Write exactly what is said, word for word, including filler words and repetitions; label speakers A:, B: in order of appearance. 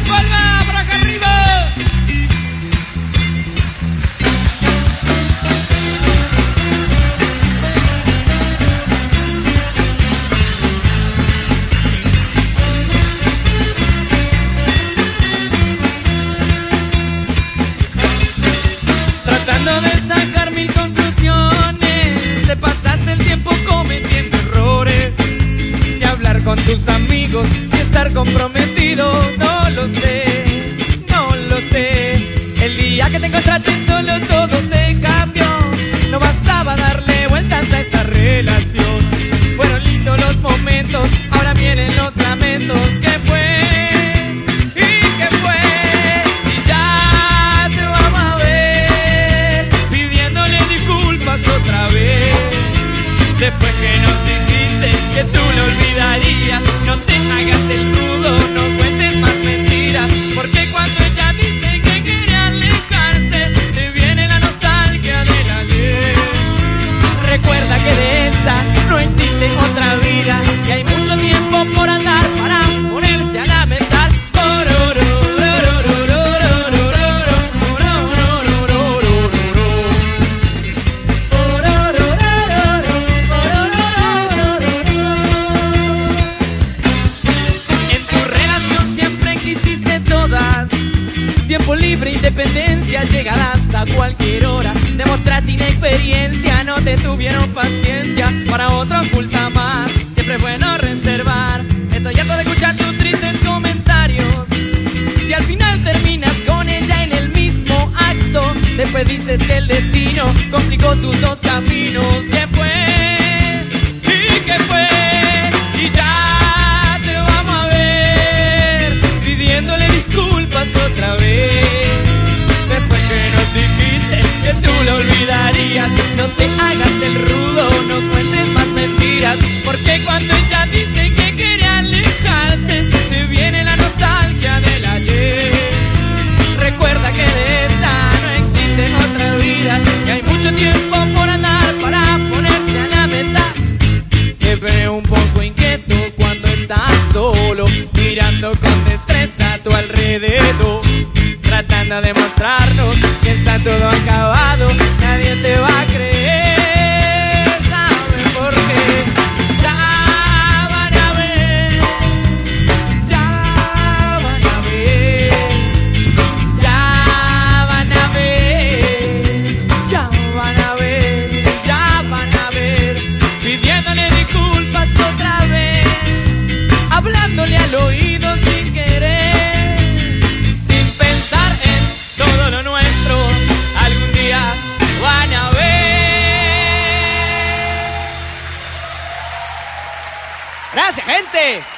A: palma por acá arriba. Tratando de sacar mil conclusiones, te pasaste el tiempo cometiendo errores. De hablar con tus amigos, si estar comprometido, no lo sé, no lo sé. El día que te encontraste solo todo te cambió. No bastaba darle vueltas a esa relación. Fueron lindos los momentos, ahora vienen los lamentos. ¿Qué fue? ¿Y qué fue? Y ya te vamos a ver pidiéndole disculpas otra vez. Después que nos dijiste que tú lo olvidarías, no te hagas el rudo, no cuentes más mentiras. Porque cuando ella dice que quiere alejarse, te viene la nostalgia del ayer. Recuerda que de esta no existe otra vida, y hay mucho tiempo por andar para ponerse a lamentar. Tiempo libre, independencia, llegadas a cualquier hora. Demostraste inexperiencia, no te tuvieron paciencia. Para otro oculta más, siempre es bueno reservar. Estoy harto de escuchar tus tristes comentarios. Si al final terminas con ella en el mismo acto, después dices que el destino complicó sus dos caminos. ¿Qué fue? ¿Y qué fue? Y ya te vamos a ver pidiéndole disculpas otra vez. Después que nos dijiste que tú lo olvidarías, no te hagas el rudo, no cuentes más mentiras. Porque cuando ella dice que quiere alejarse, te viene la nostalgia del ayer. Recuerda que de esta no existe otra vida, y hay mucho tiempo por andar para ponerse a la meta. Te veo un poco inquieto cuando estás solo, mirando con destreza a tu alrededor, tratando de mostrarnos que está todo acabado. Nadie te va a creer, ¿saben por qué? Ya van a ver, ya van a ver, ya van a ver, ya van a ver, ya van a ver, pidiéndole disculpas otra vez, hablándole al oído sin querer, sin pensar en todo lo nuestro. Algún día van a ver. Gracias, gente.